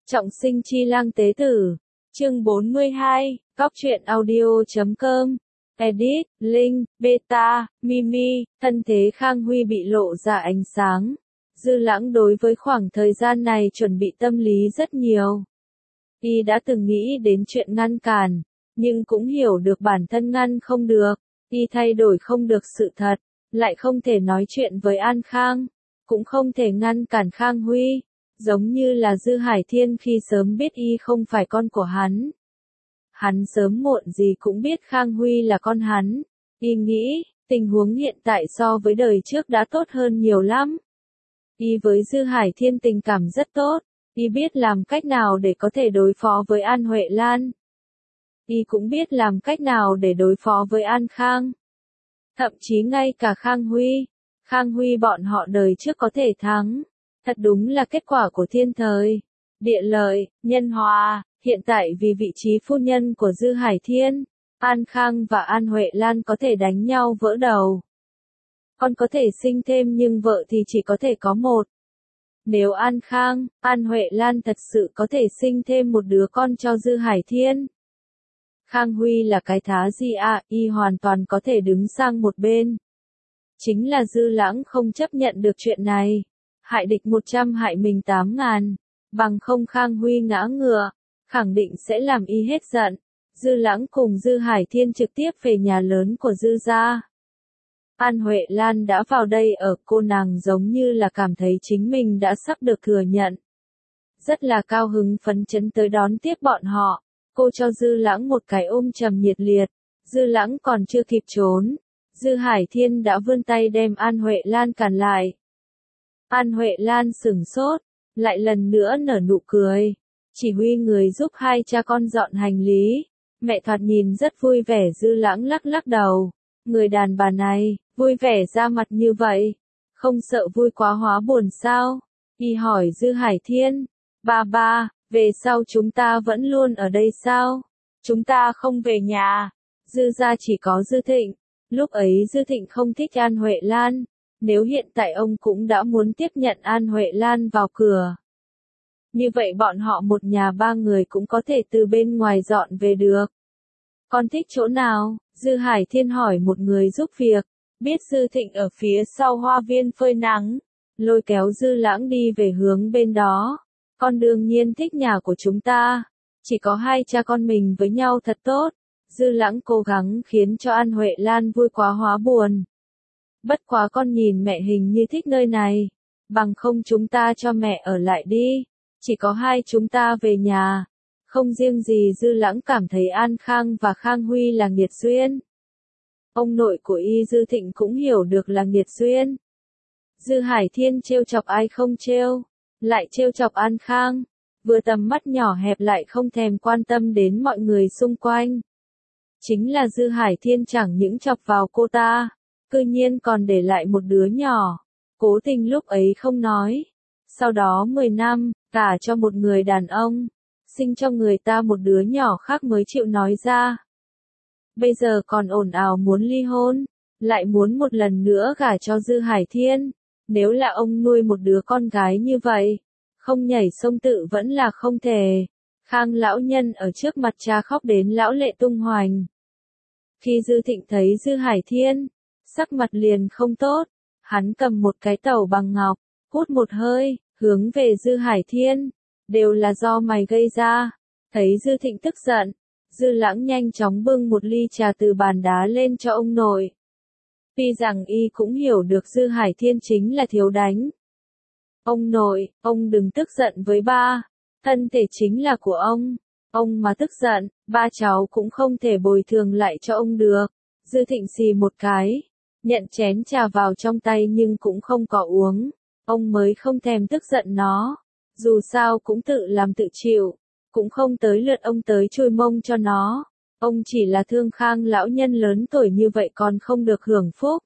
Trọng sinh chi lang tế tử. Chương 42, Góc truyện audio.com. Edit, Linh, Beta, Mimi, thân thế Khang Huy bị lộ ra ánh sáng. Dư Lãng đối với khoảng thời gian này chuẩn bị tâm lý rất nhiều. Y đã từng nghĩ đến chuyện ngăn cản, nhưng cũng hiểu được bản thân ngăn không được. Y thay đổi không được sự thật, lại không thể nói chuyện với An Khang, cũng không thể ngăn cản Khang Huy. Giống như là Dư Hải Thiên khi sớm biết Y không phải con của hắn. Hắn sớm muộn gì cũng biết Khang Huy là con hắn. Y nghĩ, tình huống hiện tại so với đời trước đã tốt hơn nhiều lắm. Y với Dư Hải Thiên tình cảm rất tốt. Y biết làm cách nào để có thể đối phó với An Huệ Lan. Y cũng biết làm cách nào để đối phó với An Khang. Thậm chí ngay cả Khang Huy bọn họ đời trước có thể thắng. Thật đúng là kết quả của thiên thời, địa lợi, nhân hòa. Hiện tại vì vị trí phu nhân của Dư Hải Thiên, An Khang và An Huệ Lan có thể đánh nhau vỡ đầu. Con có thể sinh thêm nhưng vợ thì chỉ có thể có một. Nếu An Khang, An Huệ Lan thật sự có thể sinh thêm một đứa con cho Dư Hải Thiên, Khang Huy là cái thá gì à, Y hoàn toàn có thể đứng sang một bên. Chính là Dư Lãng không chấp nhận được chuyện này. Hại địch 100 hại mình 8.000, bằng không Khang Huy ngã ngựa, khẳng định sẽ làm Y hết giận. Dư Lãng cùng Dư Hải Thiên trực tiếp về nhà lớn của Dư gia. An Huệ Lan đã vào đây ở, cô nàng giống như là cảm thấy chính mình đã sắp được thừa nhận. Rất là cao hứng phấn chấn tới đón tiếp bọn họ, cô cho Dư Lãng một cái ôm trầm nhiệt liệt. Dư Lãng còn chưa kịp trốn, Dư Hải Thiên đã vươn tay đem An Huệ Lan cản lại. An Huệ Lan sửng sốt, lại lần nữa nở nụ cười, chỉ huy người giúp hai cha con dọn hành lý. Mẹ thoạt nhìn rất vui vẻ. Dư Lãng lắc lắc đầu, người đàn bà này, vui vẻ ra mặt như vậy, không sợ vui quá hóa buồn sao? Y hỏi Dư Hải Thiên, ba, về sau chúng ta vẫn luôn ở đây sao? Chúng ta không về nhà. Dư gia chỉ có Dư Thịnh, lúc ấy Dư Thịnh không thích An Huệ Lan. Nếu hiện tại ông cũng đã muốn tiếp nhận An Huệ Lan vào cửa, như vậy bọn họ một nhà ba người cũng có thể từ bên ngoài dọn về được. Con thích chỗ nào? Dư Hải Thiên hỏi một người giúp việc, biết Dư Thịnh ở phía sau hoa viên phơi nắng, lôi kéo Dư Lãng đi về hướng bên đó. Con đương nhiên thích nhà của chúng ta, chỉ có hai cha con mình với nhau thật tốt. Dư Lãng cố gắng khiến cho An Huệ Lan vui quá hóa buồn. Bất quá con nhìn mẹ hình như thích nơi này, bằng không chúng ta cho mẹ ở lại đi, chỉ có hai chúng ta về nhà. Không riêng gì Dư Lãng cảm thấy An Khang và Khang Huy là nghiệt duyên. Ông nội của Y Dư Thịnh cũng hiểu được là nghiệt duyên. Dư Hải Thiên trêu chọc ai không trêu, lại trêu chọc An Khang, vừa tầm mắt nhỏ hẹp lại không thèm quan tâm đến mọi người xung quanh. Chính là Dư Hải Thiên chẳng những chọc vào cô ta, cư nhiên còn để lại một đứa nhỏ, cố tình lúc ấy không nói. Sau đó 10 năm, gả cho một người đàn ông, sinh cho người ta một đứa nhỏ khác mới chịu nói ra. Bây giờ còn ồn ào muốn ly hôn, lại muốn một lần nữa gả cho Dư Hải Thiên. Nếu là ông nuôi một đứa con gái như vậy, không nhảy sông tự vẫn là không thể. Khang lão nhân ở trước mặt cha khóc đến lão lệ tung hoành. Khi Dư Thịnh thấy Dư Hải Thiên, sắc mặt liền không tốt, hắn cầm một cái tẩu bằng ngọc, hút một hơi, hướng về Dư Hải Thiên, đều là do mày gây ra. Thấy Dư Thịnh tức giận, Dư Lãng nhanh chóng bưng một ly trà từ bàn đá lên cho ông nội. Tuy rằng Y cũng hiểu được Dư Hải Thiên chính là thiếu đánh. Ông nội, ông đừng tức giận với ba, thân thể chính là của ông mà tức giận, ba cháu cũng không thể bồi thường lại cho ông được. Dư Thịnh xì một cái, nhận chén trà vào trong tay nhưng cũng không có uống. Ông mới không thèm tức giận nó, dù sao cũng tự làm tự chịu, cũng không tới lượt ông tới chùi mông cho nó. Ông chỉ là thương Khang lão nhân lớn tuổi như vậy còn không được hưởng phúc.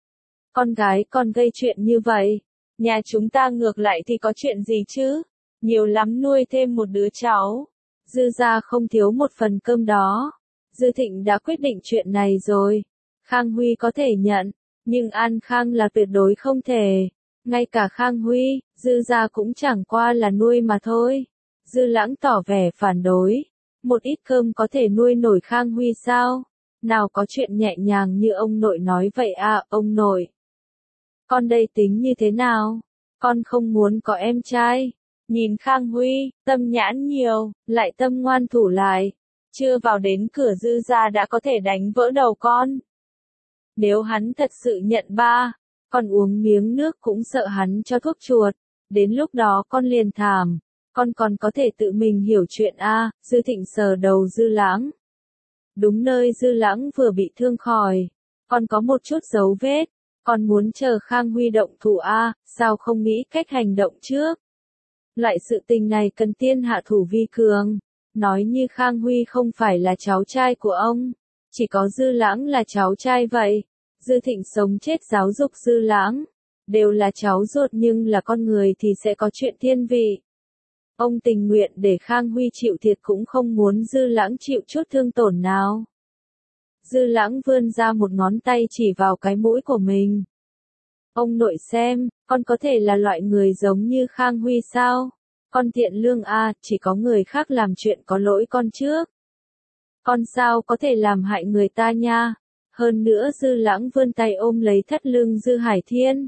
Con gái còn gây chuyện như vậy, nhà chúng ta ngược lại thì có chuyện gì chứ? Nhiều lắm nuôi thêm một đứa cháu, Dư gia không thiếu một phần cơm đó. Dư Thịnh đã quyết định chuyện này rồi. Khang Huy có thể nhận, nhưng An Khang là tuyệt đối không thể. Ngay cả Khang Huy, Dư gia cũng chẳng qua là nuôi mà thôi. Dư Lãng tỏ vẻ phản đối. Một ít cơm có thể nuôi nổi Khang Huy sao? Nào có chuyện nhẹ nhàng như ông nội nói vậy à, ông nội. Con đây tính như thế nào? Con không muốn có em trai. Nhìn Khang Huy, tâm nhãn nhiều, lại tâm ngoan thủ lại. Chưa vào đến cửa Dư gia đã có thể đánh vỡ đầu con. Nếu hắn thật sự nhận ba, con uống miếng nước cũng sợ hắn cho thuốc chuột. Đến lúc đó con liền thảm. Con còn có thể tự mình hiểu chuyện a. Dư Thịnh sờ đầu Dư Lãng. Đúng nơi Dư Lãng vừa bị thương khỏi. Con có một chút dấu vết. Con muốn chờ Khang Huy động thủ a, sao không nghĩ cách hành động trước? Loại sự tình này cần tiên hạ thủ vi cường. Nói như Khang Huy không phải là cháu trai của ông. Chỉ có Dư Lãng là cháu trai vậy. Dư Thịnh sống chết giáo dục Dư Lãng. Đều là cháu ruột nhưng là con người thì sẽ có chuyện thiên vị. Ông tình nguyện để Khang Huy chịu thiệt cũng không muốn Dư Lãng chịu chút thương tổn nào. Dư Lãng vươn ra một ngón tay chỉ vào cái mũi của mình. Ông nội xem, con có thể là loại người giống như Khang Huy sao? Con thiện lương a, chỉ có người khác làm chuyện có lỗi con trước. Con sao có thể làm hại người ta nha? Hơn nữa Dư Lãng vươn tay ôm lấy thắt lưng Dư Hải Thiên.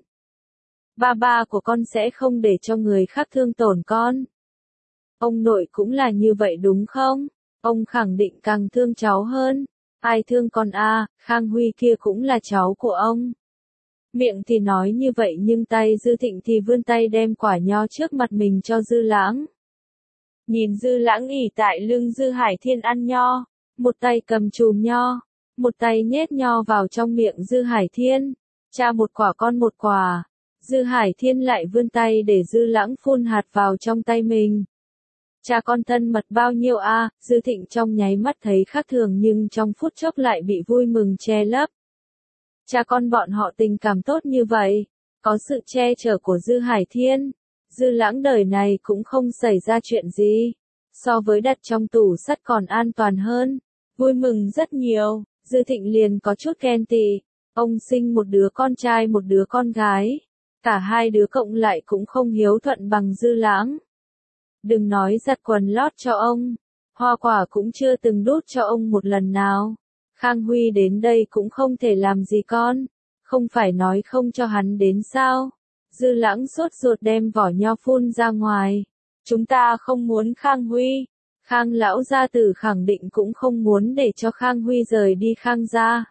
Ba của con sẽ không để cho người khác thương tổn con. Ông nội cũng là như vậy đúng không? Ông khẳng định càng thương cháu hơn. Ai thương con a, Khang Huy kia cũng là cháu của ông. Miệng thì nói như vậy nhưng tay Dư Thịnh thì vươn tay đem quả nho trước mặt mình cho Dư Lãng. Nhìn Dư Lãng ỉ tại lưng Dư Hải Thiên ăn nho, một tay cầm chùm nho, một tay nhét nho vào trong miệng Dư Hải Thiên. Cha một quả con một quả. Dư Hải Thiên lại vươn tay để Dư Lãng phun hạt vào trong tay mình. Cha con thân mật bao nhiêu a? Dư Thịnh trong nháy mắt thấy khác thường nhưng trong phút chốc lại bị vui mừng che lấp. Cha con bọn họ tình cảm tốt như vậy, có sự che chở của Dư Hải Thiên, Dư Lãng đời này cũng không xảy ra chuyện gì, so với đặt trong tủ sắt còn an toàn hơn, vui mừng rất nhiều. Dư Thịnh liền có chút ghen tị, ông sinh một đứa con trai một đứa con gái, cả hai đứa cộng lại cũng không hiếu thuận bằng Dư Lãng. Đừng nói giặt quần lót cho ông, hoa quả cũng chưa từng đút cho ông một lần nào. Khang Huy đến đây cũng không thể làm gì con, không phải nói không cho hắn đến sao? Dư Lãng sốt ruột đem vỏ nho phun ra ngoài. Chúng ta không muốn Khang Huy. Khang lão gia tử khẳng định cũng không muốn để cho Khang Huy rời đi Khang gia.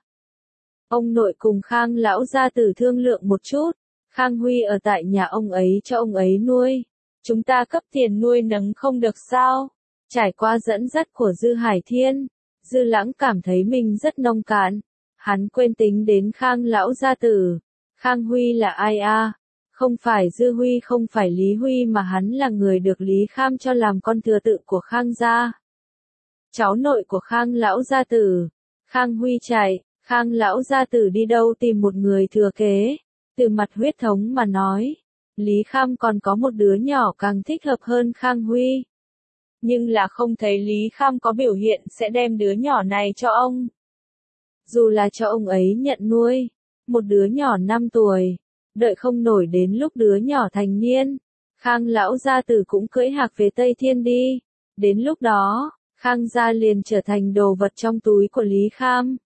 Ông nội cùng Khang lão gia tử thương lượng một chút, Khang Huy ở tại nhà ông ấy cho ông ấy nuôi. Chúng ta cấp tiền nuôi nấng không được sao? Trải qua dẫn dắt của Dư Hải Thiên, Dư Lãng cảm thấy mình rất nông cạn. Hắn quên tính đến Khang lão gia tử. Khang Huy là ai a? Không phải Dư Huy không phải Lý Huy mà hắn là người được Lý Kham cho làm con thừa tự của Khang gia. Cháu nội của Khang lão gia tử. Khang Huy chạy, Khang lão gia tử đi đâu tìm một người thừa kế. Từ mặt huyết thống mà nói, Lý Kham còn có một đứa nhỏ càng thích hợp hơn Khang Huy. Nhưng là không thấy Lý Kham có biểu hiện sẽ đem đứa nhỏ này cho ông. Dù là cho ông ấy nhận nuôi, một đứa nhỏ 5 tuổi, đợi không nổi đến lúc đứa nhỏ thành niên, Khang lão gia tử cũng cưỡi hạc về Tây Thiên đi. Đến lúc đó, Khang gia liền trở thành đồ vật trong túi của Lý Kham.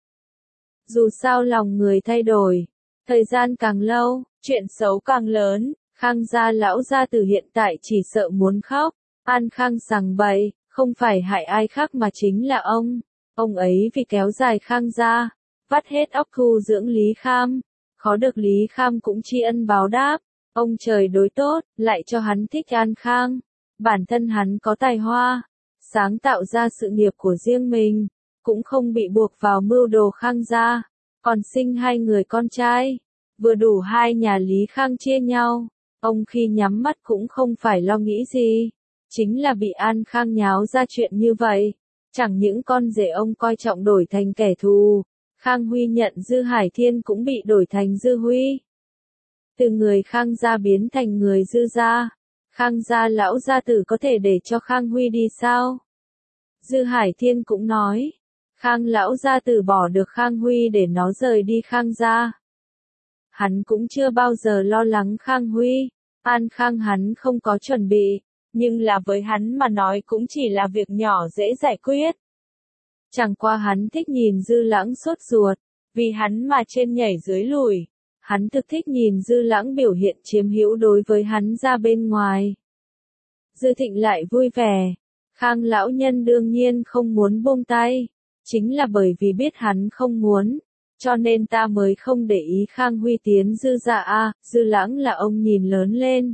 Dù sao lòng người thay đổi, thời gian càng lâu, chuyện xấu càng lớn, Khang gia lão gia tử hiện tại chỉ sợ muốn khóc. An Khang sằng bậy, không phải hại ai khác mà chính là ông. Ông ấy vì kéo dài Khang gia, vắt hết óc thu dưỡng Lý Kham. Khó được Lý Kham cũng tri ân báo đáp. Ông trời đối tốt, lại cho hắn thích An Khang. Bản thân hắn có tài hoa, sáng tạo ra sự nghiệp của riêng mình, cũng không bị buộc vào mưu đồ Khang gia. Còn sinh 2 người con trai, vừa đủ 2 nhà Lý Khang chia nhau. Ông khi nhắm mắt cũng không phải lo nghĩ gì. Chính là bị An Khang nháo ra chuyện như vậy. Chẳng những con rể ông coi trọng đổi thành kẻ thù. Khang Huy nhận Dư Hải Thiên cũng bị đổi thành Dư Huy. Từ người Khang gia biến thành người Dư gia. Khang gia lão gia tử có thể để cho Khang Huy đi sao? Dư Hải Thiên cũng nói. Khang lão gia tử bỏ được Khang Huy để nó rời đi Khang gia. Hắn cũng chưa bao giờ lo lắng Khang Huy. An Khang hắn không có chuẩn bị. nhưng là với hắn mà nói cũng chỉ là việc nhỏ dễ giải quyết. Chẳng qua hắn thích nhìn Dư Lãng sốt ruột, vì hắn mà trên nhảy dưới lùi. Hắn thực thích nhìn Dư Lãng biểu hiện chiếm hữu đối với hắn ra bên ngoài. Dư Thịnh lại vui vẻ. Khang lão nhân đương nhiên không muốn buông tay. Chính là bởi vì biết hắn không muốn. Cho nên ta mới không để ý Khang Huy tiến Dư gia a, Dư Lãng là ông nhìn lớn lên.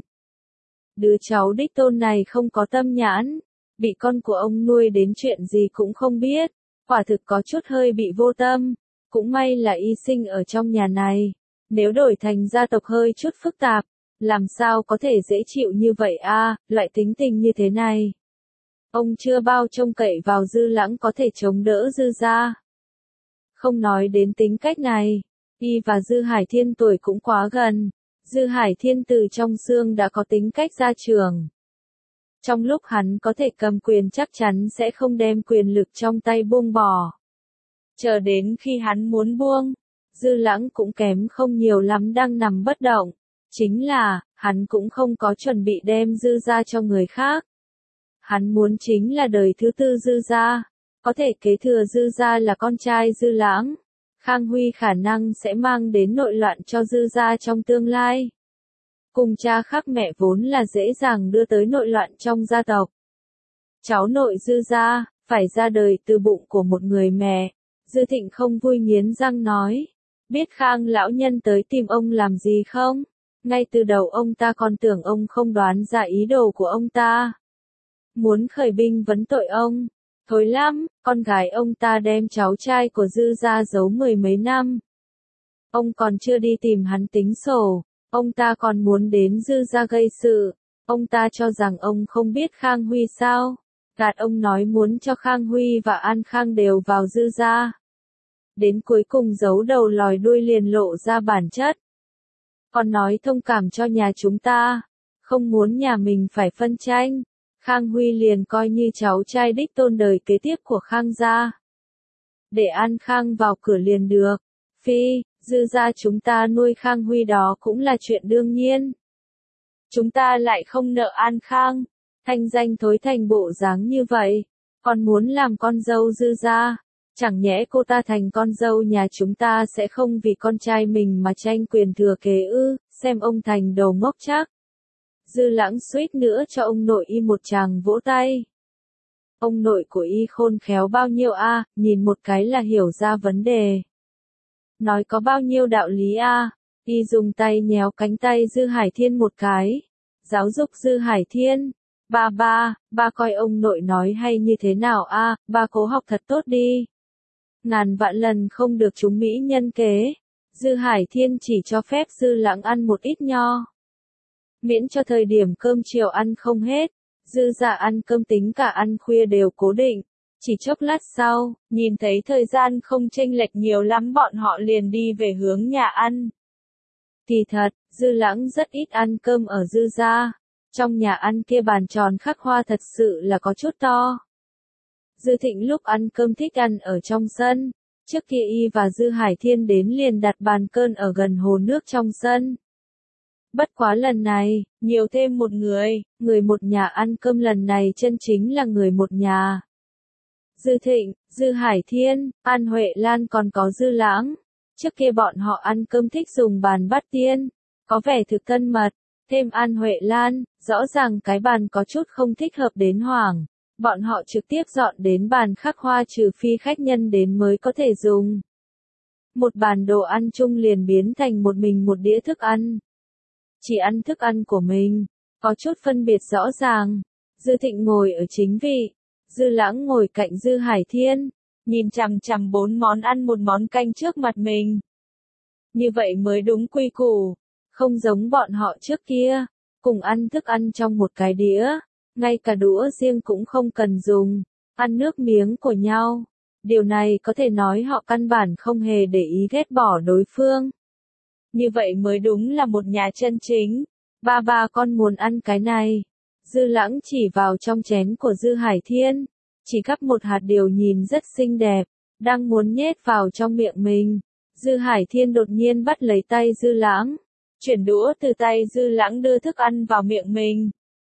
Đứa cháu đích tôn này không có tâm nhãn. Bị con của ông nuôi đến chuyện gì cũng không biết. Quả thực có chút hơi bị vô tâm. Cũng may là y sinh ở trong nhà này. Nếu đổi thành gia tộc hơi chút phức tạp, làm sao có thể dễ chịu như vậy a, loại tính tình như thế này. Ông chưa bao trông cậy vào Dư Lãng có thể chống đỡ Dư gia. Không nói đến tính cách này, y và Dư Hải Thiên tuổi cũng quá gần. Dư Hải Thiên từ trong xương đã có tính cách gia trưởng. Trong lúc hắn có thể cầm quyền chắc chắn sẽ không đem quyền lực trong tay buông bỏ. Chờ đến khi hắn muốn buông, Dư Lãng cũng kém không nhiều lắm đang nằm bất động. Chính là, hắn cũng không có chuẩn bị đem Dư gia cho người khác. Hắn muốn chính là đời thứ tư Dư gia. Có thể kế thừa Dư gia là con trai Dư Lãng. Khang Huy khả năng sẽ mang đến nội loạn cho Dư gia trong tương lai. Cùng cha khác mẹ vốn là dễ dàng đưa tới nội loạn trong gia tộc. Cháu nội Dư gia, phải ra đời từ bụng của một người mẹ. Dư Thịnh không vui nghiến răng nói. Biết Khang lão nhân tới tìm ông làm gì không? Ngay từ đầu ông ta còn tưởng ông không đoán ra ý đồ của ông ta. Muốn khởi binh vấn tội ông. Thối lắm, con gái ông ta đem cháu trai của Dư gia giấu mười mấy năm. Ông còn chưa đi tìm hắn tính sổ, ông ta còn muốn đến Dư gia gây sự. Ông ta cho rằng ông không biết Khang Huy sao? Gạt ông nói muốn cho Khang Huy và An Khang đều vào Dư gia. Đến cuối cùng giấu đầu lòi đuôi liền lộ ra bản chất. Còn nói thông cảm cho nhà chúng ta, không muốn nhà mình phải phân tranh. Khang Huy liền coi như cháu trai đích tôn đời kế tiếp của Khang gia. Để An Khang vào cửa liền được. Phi, Dư gia chúng ta nuôi Khang Huy đó cũng là chuyện đương nhiên. Chúng ta lại không nợ An Khang. Thanh danh thối thành bộ dáng như vậy. Còn muốn làm con dâu Dư gia. Chẳng nhẽ cô ta thành con dâu nhà chúng ta sẽ không vì con trai mình mà tranh quyền thừa kế ư, xem ông thành đầu ngốc chắc. Dư Lãng suýt nữa cho ông nội y một tràng vỗ tay. Ông nội của y khôn khéo bao nhiêu a, nhìn một cái là hiểu ra vấn đề. Nói có bao nhiêu đạo lý a, y dùng tay nhéo cánh tay Dư Hải Thiên một cái. Giáo dục Dư Hải Thiên. Ba coi ông nội nói hay như thế nào a, ba cố học thật tốt đi. Ngàn vạn lần không được trúng mỹ nhân kế. Dư Hải Thiên chỉ cho phép Dư Lãng ăn một ít nho. Miễn cho thời điểm cơm chiều ăn không hết. Dư gia ăn cơm tính cả ăn khuya đều cố định. Chỉ chốc lát sau, nhìn thấy thời gian không chênh lệch nhiều lắm bọn họ liền đi về hướng nhà ăn. Kỳ thật, Dư Lãng rất ít ăn cơm ở Dư gia. Trong nhà ăn kia bàn tròn khắc hoa thật sự là có chút to. Dư Thịnh lúc ăn cơm thích ăn ở trong sân. Trước kia y và Dư Hải Thiên đến liền đặt bàn cơm ở gần hồ nước trong sân. Bất quá lần này, nhiều thêm một người một nhà ăn cơm lần này chân chính là người một nhà. Dư Thịnh, Dư Hải Thiên, An Huệ Lan còn có Dư Lãng. Trước kia bọn họ ăn cơm thích dùng bàn bát tiên, có vẻ thực thân mật. Thêm An Huệ Lan, rõ ràng cái bàn có chút không thích hợp đến hoảng. Bọn họ trực tiếp dọn đến bàn khắc hoa trừ phi khách nhân đến mới có thể dùng. Một bàn đồ ăn chung liền biến thành một mình một đĩa thức ăn. Chỉ ăn thức ăn của mình, có chút phân biệt rõ ràng. Dư Thịnh ngồi ở chính vị, Dư Lãng ngồi cạnh Dư Hải Thiên, nhìn chằm chằm 4 món ăn một món canh trước mặt mình. Như vậy mới đúng quy củ, không giống bọn họ trước kia, cùng ăn thức ăn trong một cái đĩa, ngay cả đũa riêng cũng không cần dùng, ăn nước miếng của nhau. Điều này có thể nói họ căn bản không hề để ý ghét bỏ đối phương. Như vậy mới đúng là một nhà chân chính. Ba con muốn ăn cái này. Dư Lãng chỉ vào trong chén của Dư Hải Thiên. Chỉ gắp một hạt điều nhìn rất xinh đẹp. Đang muốn nhét vào trong miệng mình. Dư Hải Thiên đột nhiên bắt lấy tay Dư Lãng. Chuyển đũa từ tay Dư Lãng đưa thức ăn vào miệng mình.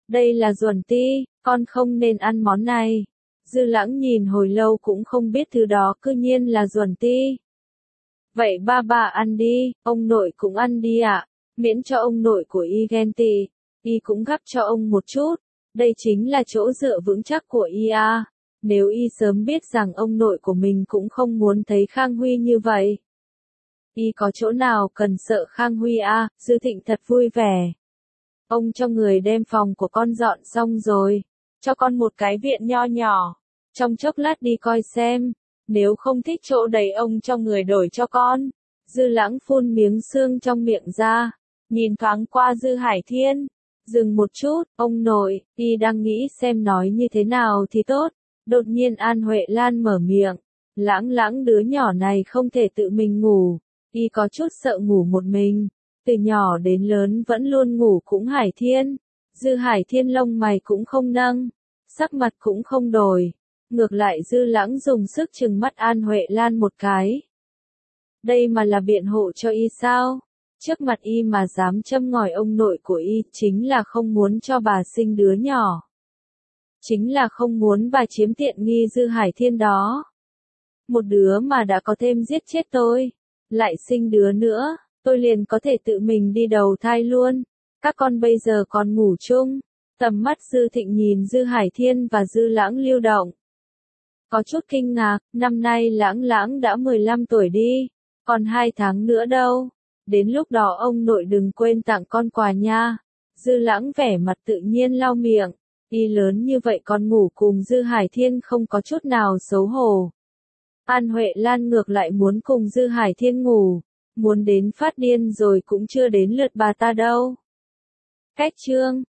Đây là Duẩn ti, con không nên ăn món này. Dư Lãng nhìn hồi lâu cũng không biết thứ đó cư nhiên là Duẩn ti. Vậy ba ăn đi, ông nội cũng ăn đi ạ, miễn cho ông nội của y ghen tị, y cũng gắp cho ông một chút, đây chính là chỗ dựa vững chắc của y à. Nếu y sớm biết rằng ông nội của mình cũng không muốn thấy Khang Huy như vậy. Y có chỗ nào cần sợ Khang Huy à, Dư Thịnh thật vui vẻ. Ông cho người đem phòng của con dọn xong rồi, cho con một cái viện nho nhỏ, trong chốc lát đi coi xem, nếu không thích chỗ đấy ông cho người đổi cho con. Dư Lãng phun miếng sương trong miệng ra, nhìn thoáng qua Dư Hải Thiên, dừng một chút, ông nội, y đang nghĩ xem nói như thế nào thì tốt. Đột nhiên An Huệ Lan mở miệng, Lãng đứa nhỏ này không thể tự mình ngủ, y có chút sợ ngủ một mình, từ nhỏ đến lớn vẫn luôn ngủ cũng Hải Thiên. Dư Hải Thiên lông mày cũng không nâng, sắc mặt cũng không đổi, ngược lại Dư Lãng dùng sức trừng mắt An Huệ Lan một cái. Đây mà là biện hộ cho y sao? Trước mặt y mà dám châm ngòi ông nội của y, chính là không muốn cho bà sinh đứa nhỏ. Chính là không muốn bà chiếm tiện nghi Dư Hải Thiên đó. Một đứa mà đã có thêm giết chết tôi, lại sinh đứa nữa, tôi liền có thể tự mình đi đầu thai luôn. Các con bây giờ còn ngủ chung. Tầm mắt Dư Thịnh nhìn Dư Hải Thiên và Dư Lãng lưu động. Có chút kinh ngạc, năm nay Lãng đã 15 tuổi đi, còn 2 tháng nữa đâu. Đến lúc đó ông nội đừng quên tặng con quà nha. Dư Lãng vẻ mặt tự nhiên lau miệng. Y lớn như vậy còn ngủ cùng Dư Hải Thiên không có chút nào xấu hổ. An Huệ Lan ngược lại muốn cùng Dư Hải Thiên ngủ, muốn đến phát điên rồi cũng chưa đến lượt bà ta đâu. Cách chương